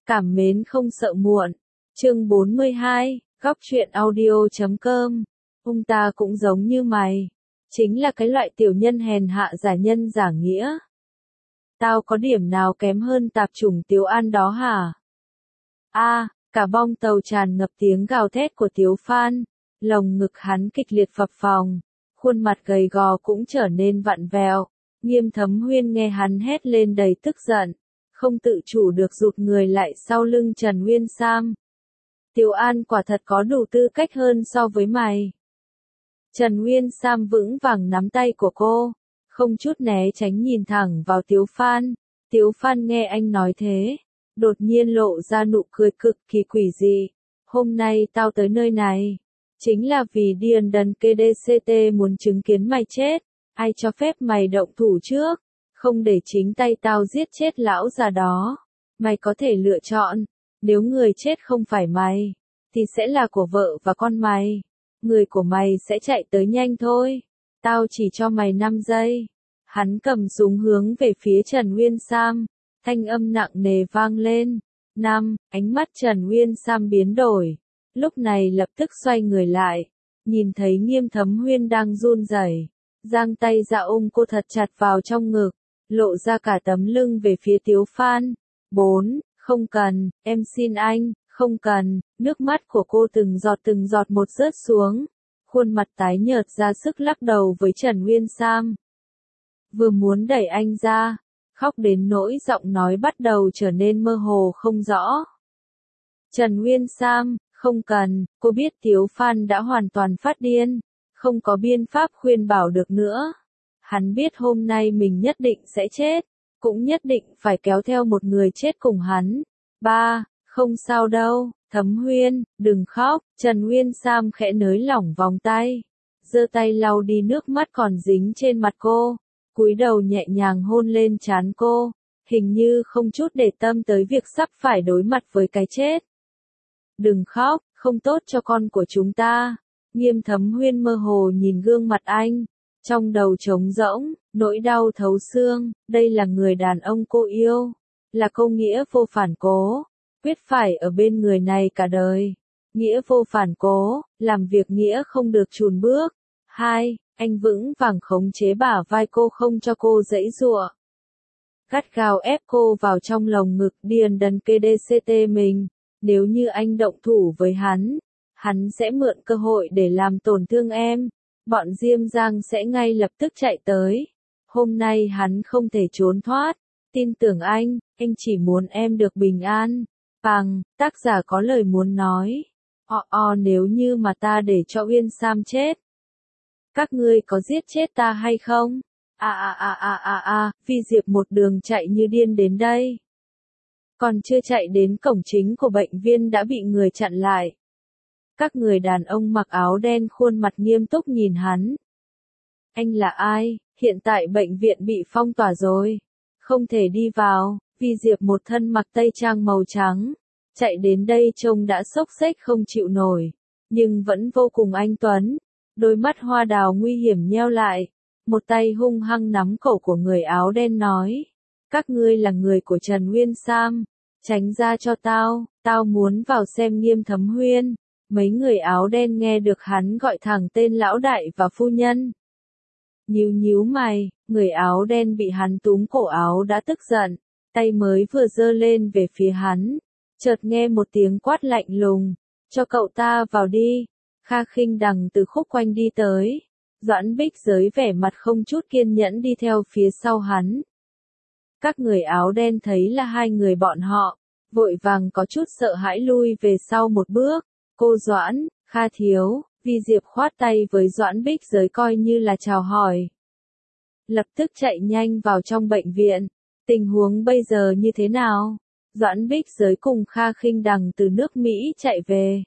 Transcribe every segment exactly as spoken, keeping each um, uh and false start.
Cảm mến không sợ muộn. Chương bốn mươi hai, góc truyện audio chấm com. Ông ta cũng giống như mày. Chính là cái loại tiểu nhân hèn hạ giả nhân giả nghĩa. Tao có điểm nào kém hơn tạp chủng Tiếu An đó hả? A, à, cả bong tàu tràn ngập tiếng gào thét của Tiếu Phan. Lồng ngực hắn kịch liệt phập phồng. Khuôn mặt gầy gò cũng trở nên vặn vẹo. Nghiêm Thấm Huyên nghe hắn hét lên đầy tức giận. Không tự chủ được rụt người lại sau lưng Trần Nguyên Sam. Tiếu An quả thật có đủ tư cách hơn so với mày. Trần Nguyên Sam vững vàng nắm tay của cô, không chút né tránh nhìn thẳng vào Tiếu Phan. Tiếu Phan nghe anh nói thế, đột nhiên lộ ra nụ cười cực kỳ quỷ dị. Hôm nay tao tới nơi này, chính là vì Điền Đần ca đê xê tê muốn chứng kiến mày chết. Ai cho phép mày động thủ trước? Không để chính tay tao giết chết lão già đó. Mày có thể lựa chọn, nếu người chết không phải mày, thì sẽ là của vợ và con mày. Người của mày sẽ chạy tới nhanh thôi. Tao chỉ cho mày năm giây. Hắn cầm súng hướng về phía Trần Nguyên Sam. Thanh âm nặng nề vang lên. Năm, ánh mắt Trần Nguyên Sam biến đổi. Lúc này lập tức xoay người lại. Nhìn thấy Nghiêm Thấm Huyên đang run rẩy, giang tay ra ôm cô thật chặt vào trong ngực. Lộ ra cả tấm lưng về phía Tiếu Phan. Bốn, không cần, em xin anh, không cần. Nước mắt của cô từng giọt từng giọt một rớt xuống. Khuôn mặt tái nhợt ra sức lắc đầu với Trần Nguyên Sam. Vừa muốn đẩy anh ra, khóc đến nỗi giọng nói bắt đầu trở nên mơ hồ không rõ. Trần Nguyên Sam, không cần, cô biết Tiếu Phan đã hoàn toàn phát điên, không có biện pháp khuyên bảo được nữa. Hắn biết hôm nay mình nhất định sẽ chết, cũng nhất định phải kéo theo một người chết cùng hắn. Ba, không sao đâu, Thấm Huyên, đừng khóc. Trần Nguyên Sam khẽ nới lỏng vòng tay, giơ tay lau đi nước mắt còn dính trên mặt cô, cúi đầu nhẹ nhàng hôn lên trán cô, hình như không chút để tâm tới việc sắp phải đối mặt với cái chết. Đừng khóc, không tốt cho con của chúng ta. Nghiêm Thấm Huyên mơ hồ nhìn gương mặt anh. Trong đầu trống rỗng, nỗi đau thấu xương. Đây là người đàn ông cô yêu, là câu nghĩa vô phản cố, quyết phải ở bên người này cả đời. Nghĩa vô phản cố, làm việc nghĩa không được chùn bước. Hai, anh vững vàng khống chế bả vai cô không cho cô giãy giụa. Gắt gao ép cô vào trong lồng ngực Điền Đần ca đê xê tê mình. Nếu như anh động thủ với hắn, hắn sẽ mượn cơ hội để làm tổn thương em. Bọn Diêm Giang sẽ ngay lập tức chạy tới. Hôm nay hắn không thể trốn thoát. Tin tưởng anh, anh chỉ muốn em được bình an. Bằng, tác giả có lời muốn nói. O o nếu như mà ta để cho Uyên Sam chết, các ngươi có giết chết ta hay không? A a a a a a, Vi Diệp một đường chạy như điên đến đây. Còn chưa chạy đến cổng chính của bệnh viện đã bị người chặn lại. Các người đàn ông mặc áo đen khuôn mặt nghiêm túc nhìn hắn. Anh là ai? Hiện tại bệnh viện bị phong tỏa rồi, không thể đi vào. Vi Diệp một thân mặc tây trang màu trắng, chạy đến đây trông đã xốc xếch không chịu nổi, nhưng vẫn vô cùng anh tuấn. Đôi mắt hoa đào nguy hiểm nheo lại, một tay hung hăng nắm cổ của người áo đen nói. Các ngươi là người của Trần Nguyên Sam, tránh ra cho tao, tao muốn vào xem Nghiêm Thấm Huyên. Mấy người áo đen nghe được hắn gọi thẳng tên lão đại và phu nhân. Nhíu nhíu mày, người áo đen bị hắn túm cổ áo đã tức giận, tay mới vừa giơ lên về phía hắn, chợt nghe một tiếng quát lạnh lùng, cho cậu ta vào đi. Kha Khinh Đằng từ khúc quanh đi tới, Doãn Bích Giới vẻ mặt không chút kiên nhẫn đi theo phía sau hắn. Các người áo đen thấy là hai người bọn họ, vội vàng có chút sợ hãi lui về sau một bước. Cô Doãn, Kha thiếu. Vi Diệp khoát tay với Doãn Bích Giới coi như là chào hỏi. Lập tức chạy nhanh vào trong bệnh viện. Tình huống bây giờ như thế nào? Doãn Bích Giới cùng Kha Khinh Đằng từ nước Mỹ chạy về,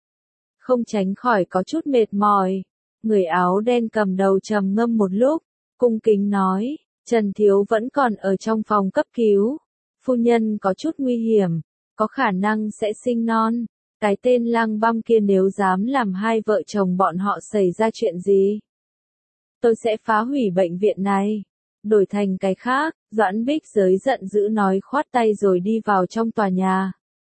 không tránh khỏi có chút mệt mỏi. Người áo đen cầm đầu trầm ngâm một lúc, cung kính nói, Trần thiếu vẫn còn ở trong phòng cấp cứu. Phu nhân có chút nguy hiểm, có khả năng sẽ sinh non. Cái tên Lăng Băm kia nếu dám làm hai vợ chồng bọn họ xảy ra chuyện gì, tôi sẽ phá hủy bệnh viện này, đổi thành cái khác. Doãn Bích Giới giận dữ nói khoát tay rồi đi vào trong tòa nhà.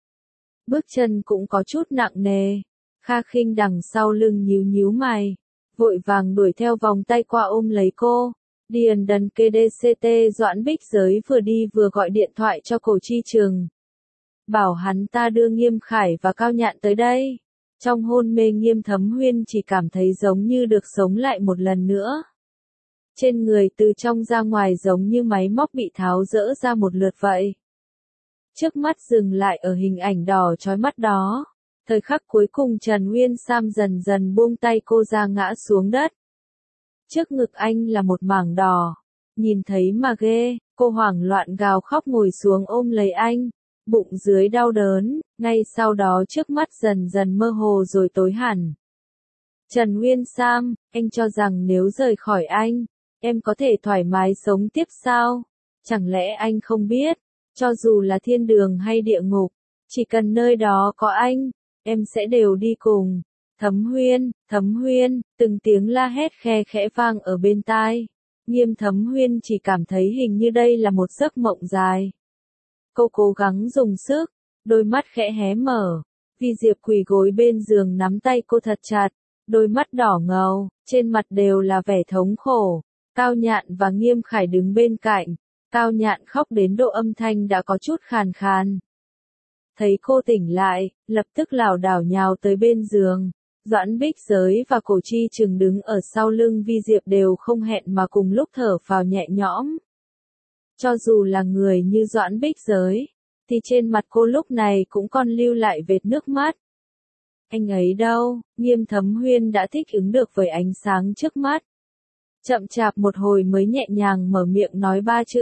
bước chân cũng có chút nặng nề. Kha Khinh đằng sau lưng nhíu nhíu mày, vội vàng đuổi theo vòng tay qua ôm lấy cô. Điền đần kê đê xê tê Doãn Bích Giới vừa đi vừa gọi điện thoại cho Cổ Chi Trừng. Bảo hắn ta đưa Nghiêm Khải và Cao Nhạn tới đây. Trong hôn mê Nghiêm Thấm Huyên chỉ cảm thấy giống như được sống lại một lần nữa. Trên người từ trong ra ngoài giống như máy móc bị tháo dỡ ra một lượt vậy. Trước mắt dừng lại ở hình ảnh đỏ chói mắt đó. Thời khắc cuối cùng Trần Nguyên Sam dần dần buông tay cô ra ngã xuống đất. Trước ngực anh là một mảng đỏ. Nhìn thấy mà ghê, cô hoảng loạn gào khóc ngồi xuống ôm lấy anh. Bụng dưới đau đớn, ngay sau đó trước mắt dần dần mơ hồ rồi tối hẳn. Trần Nguyên Sam, anh cho rằng nếu rời khỏi anh, em có thể thoải mái sống tiếp sao? Chẳng lẽ anh không biết, cho dù là thiên đường hay địa ngục, chỉ cần nơi đó có anh, em sẽ đều đi cùng. Thấm Huyên, Thấm Huyên, từng tiếng la hét khe khẽ vang ở bên tai. Nghiêm Thấm Huyên chỉ cảm thấy hình như đây là một giấc mộng dài. Cô cố gắng dùng sức, đôi mắt khẽ hé mở. Vi Diệp quỳ gối bên giường nắm tay cô thật chặt, đôi mắt đỏ ngầu, trên mặt đều là vẻ thống khổ. Cao Nhạn và Nghiêm Khải đứng bên cạnh, Cao Nhạn khóc đến độ âm thanh đã có chút khàn khàn. Thấy cô tỉnh lại, lập tức lảo đảo nhào tới bên giường. Doãn Bích Giới và Cổ Chi Trừng đứng ở sau lưng Vi Diệp đều không hẹn mà cùng lúc thở phào nhẹ nhõm. Cho dù là người như Doãn Bích Giới, thì trên mặt cô lúc này cũng còn lưu lại vệt nước mắt. Anh ấy đâu? Nghiêm Thấm Huyên đã thích ứng được với ánh sáng trước mắt. Chậm chạp một hồi mới nhẹ nhàng mở miệng nói ba chữ.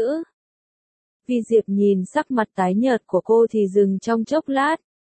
Vi Diệp nhìn sắc mặt tái nhợt của cô thì dừng trong chốc lát.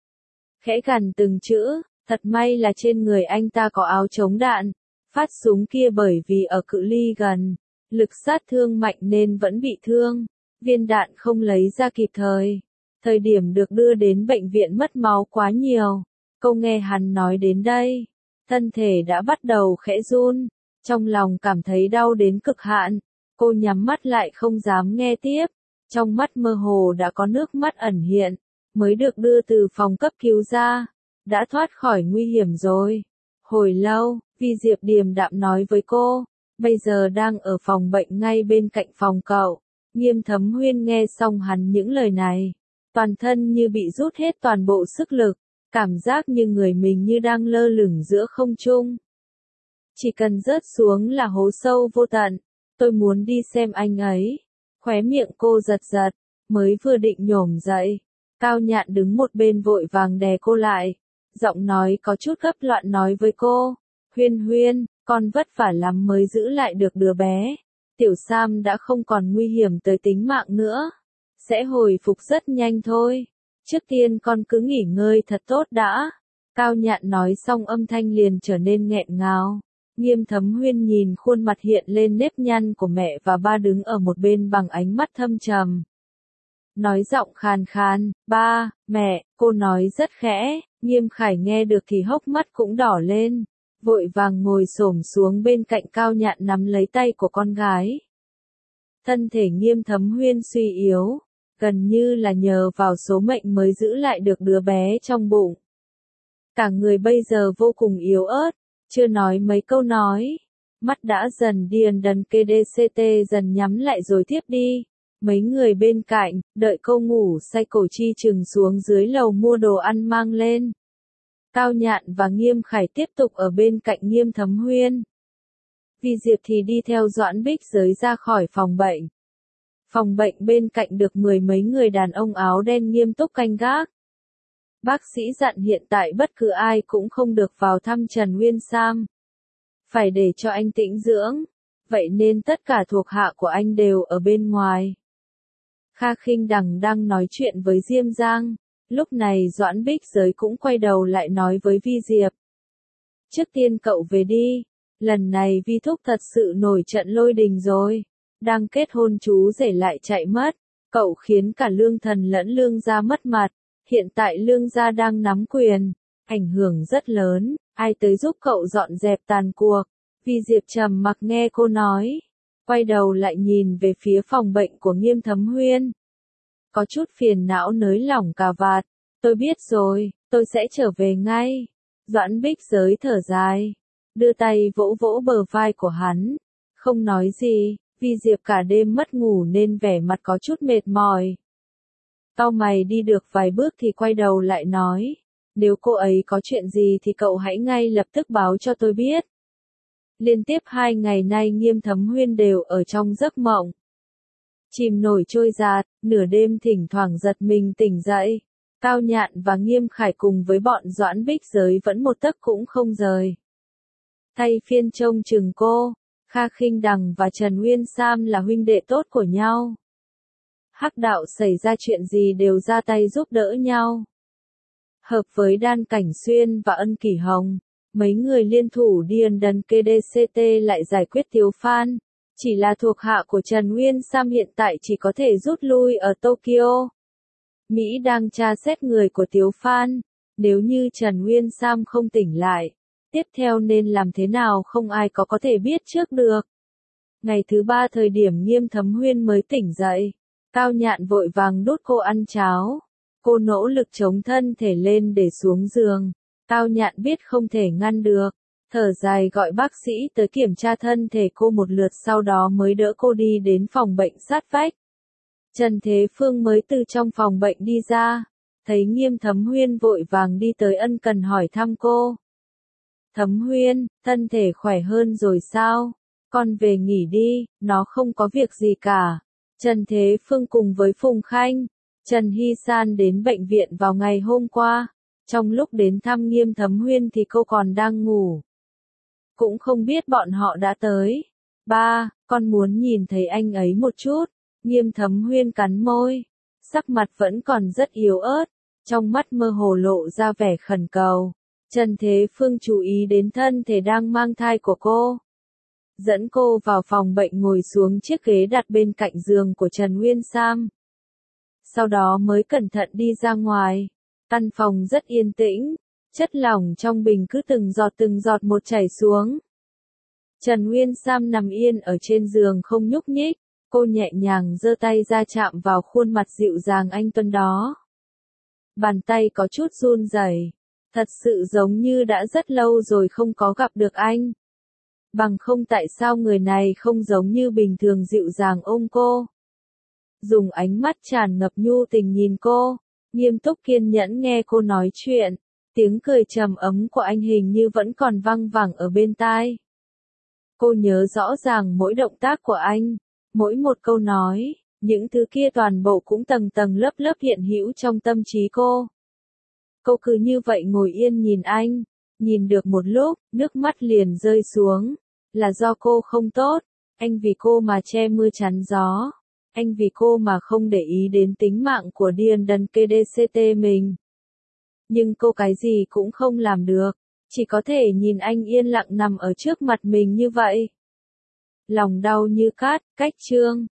Khẽ gằn từng chữ, thật may là trên người anh ta có áo chống đạn. Phát súng kia bởi vì ở cự ly gần, lực sát thương mạnh nên vẫn bị thương. Viên đạn không lấy ra kịp thời. Thời điểm được đưa đến bệnh viện mất máu quá nhiều. Câu nghe hắn nói đến đây, thân thể đã bắt đầu khẽ run. Trong lòng cảm thấy đau đến cực hạn. Cô nhắm mắt lại không dám nghe tiếp. Trong mắt mơ hồ đã có nước mắt ẩn hiện. Mới được đưa từ phòng cấp cứu ra. Đã thoát khỏi nguy hiểm rồi. Hồi lâu, Vi Diệp điềm đạm nói với cô. Bây giờ đang ở phòng bệnh ngay bên cạnh phòng cậu. Nghiêm Thấm Huyên nghe xong hắn những lời này. Toàn thân như bị rút hết toàn bộ sức lực. Cảm giác như người mình như đang lơ lửng giữa không trung. Chỉ cần rớt xuống là hố sâu vô tận. Tôi muốn đi xem anh ấy. Khóe miệng cô giật giật. Mới vừa định nhổm dậy. Cao Nhạn đứng một bên vội vàng đè cô lại. Giọng nói có chút gấp loạn nói với cô. Huyên Huyên, con vất vả lắm mới giữ lại được đứa bé. Tiểu Sam đã không còn nguy hiểm tới tính mạng nữa. Sẽ hồi phục rất nhanh thôi. Trước tiên con cứ nghỉ ngơi thật tốt đã. Cao Nhạn nói xong âm thanh liền trở nên nghẹn ngào. Nghiêm Thấm Huyên nhìn khuôn mặt hiện lên nếp nhăn của mẹ và ba đứng ở một bên bằng ánh mắt thâm trầm. Nói giọng khàn khàn, ba, mẹ, cô nói rất khẽ. Nghiêm Khải nghe được thì hốc mắt cũng đỏ lên. Vội vàng ngồi xổm xuống bên cạnh Cao Nhạn nắm lấy tay của con gái. Thân thể Nghiêm Thấm Huyên suy yếu. Gần như là nhờ vào số mệnh mới giữ lại được đứa bé trong bụng. Cả người bây giờ vô cùng yếu ớt, chưa nói mấy câu nói. Mắt đã dần điền đần kê đê xê tê dần nhắm lại rồi tiếp đi. Mấy người bên cạnh, đợi cô ngủ say Cổ Chi Trừng xuống dưới lầu mua đồ ăn mang lên. Cao Nhạn và Nghiêm Khải tiếp tục ở bên cạnh Nghiêm Thấm Huyên. Vi Diệp thì đi theo Doãn Bích Giới ra khỏi phòng bệnh. Phòng bệnh bên cạnh được mười mấy người đàn ông áo đen nghiêm túc canh gác. Bác sĩ dặn hiện tại bất cứ ai cũng không được vào thăm Trần Nguyên Sam. Phải để cho anh tĩnh dưỡng. Vậy nên tất cả thuộc hạ của anh đều ở bên ngoài. Kha Khinh Đằng đang nói chuyện với Diêm Giang. Lúc này Doãn Bích Giới cũng quay đầu lại nói với Vi Diệp. Trước tiên cậu về đi. Lần này Vi Thúc thật sự nổi trận lôi đình rồi. Đang kết hôn chú rể lại chạy mất. Cậu khiến cả Lương Thần lẫn Lương gia mất mặt. Hiện tại Lương gia đang nắm quyền. Ảnh hưởng rất lớn. Ai tới giúp cậu dọn dẹp tàn cuộc. Vi Diệp trầm mặc nghe cô nói. Quay đầu lại nhìn về phía phòng bệnh của Nghiêm Thấm Huyên. Có chút phiền não nới lỏng cà vạt. Tôi biết rồi, tôi sẽ trở về ngay. Doãn Bích Giới thở dài, đưa tay vỗ vỗ bờ vai của hắn, không nói gì, vì Diệp cả đêm mất ngủ nên vẻ mặt có chút mệt mỏi. Cau mày đi được vài bước thì quay đầu lại nói, nếu cô ấy có chuyện gì thì cậu hãy ngay lập tức báo cho tôi biết. Liên tiếp hai ngày nay Nghiêm Thấm Huyên đều ở trong giấc mộng. Chìm nổi trôi dạt, nửa đêm thỉnh thoảng giật mình tỉnh dậy. Cao Nhạn và Nghiêm Khải cùng với bọn Doãn Bích Giới vẫn một tấc cũng không rời. Thay phiên trông chừng cô, Kha Khinh Đằng và Trần Nguyên Sam là huynh đệ tốt của nhau. Hắc đạo xảy ra chuyện gì đều ra tay giúp đỡ nhau. Hợp với Đan Cảnh Xuyên và Ân Kỷ Hồng, mấy người liên thủ đi ân đần ca đê xê tê lại giải quyết Tiếu Phan. Chỉ là thuộc hạ của Trần Nguyên Sam hiện tại chỉ có thể rút lui ở Tokyo. Mỹ đang tra xét người của Tiếu Phan. Nếu như Trần Nguyên Sam không tỉnh lại, tiếp theo nên làm thế nào không ai có có thể biết trước được. Ngày thứ ba thời điểm Nghiêm Thấm Huyên mới tỉnh dậy, Cao Nhạn vội vàng đút cô ăn cháo. Cô nỗ lực chống thân thể lên để xuống giường. Cao Nhạn biết không thể ngăn được, thở dài gọi bác sĩ tới kiểm tra thân thể cô một lượt, sau đó mới đỡ cô đi đến phòng bệnh sát vách. Trần Thế Phương mới từ trong phòng bệnh đi ra, thấy Nghiêm Thấm Huyên vội vàng đi tới ân cần hỏi thăm cô. Thấm Huyên, thân thể khỏe hơn rồi sao? Con về nghỉ đi, nó không có việc gì cả. Trần Thế Phương cùng với Phùng Khanh, Trần Hy San đến bệnh viện vào ngày hôm qua. Trong lúc đến thăm Nghiêm Thấm Huyên thì cô còn đang ngủ. Cũng không biết bọn họ đã tới. Ba, con muốn nhìn thấy anh ấy một chút. Nghiêm Thấm Huyên cắn môi. Sắc mặt vẫn còn rất yếu ớt. Trong mắt mơ hồ lộ ra vẻ khẩn cầu. Trần Thế Phương chú ý đến thân thể đang mang thai của cô. Dẫn cô vào phòng bệnh ngồi xuống chiếc ghế đặt bên cạnh giường của Trần Nguyên Sam. Sau đó mới cẩn thận đi ra ngoài. Căn phòng rất yên tĩnh, chất lỏng trong bình cứ từng giọt từng giọt một chảy xuống. Trần Nguyên Sam nằm yên ở trên giường không nhúc nhích, cô nhẹ nhàng giơ tay ra chạm vào khuôn mặt dịu dàng anh tuấn đó. Bàn tay có chút run rẩy, thật sự giống như đã rất lâu rồi không có gặp được anh. Bằng không tại sao người này không giống như bình thường dịu dàng ôm cô. Dùng ánh mắt tràn ngập nhu tình nhìn cô. Nghiêm túc kiên nhẫn nghe cô nói chuyện, tiếng cười trầm ấm của anh hình như vẫn còn văng vẳng ở bên tai. Cô nhớ rõ ràng mỗi động tác của anh, mỗi một câu nói, những thứ kia toàn bộ cũng tầng tầng lớp lớp hiện hữu trong tâm trí cô. Cô cứ như vậy ngồi yên nhìn anh, nhìn được một lúc, nước mắt liền rơi xuống, là do cô không tốt, anh vì cô mà che mưa chắn gió. Anh vì cô mà không để ý đến tính mạng của Điền Đần ca đê xê tê mình. Nhưng cô cái gì cũng không làm được, chỉ có thể nhìn anh yên lặng nằm ở trước mặt mình như vậy. Lòng đau như cát, cách chương.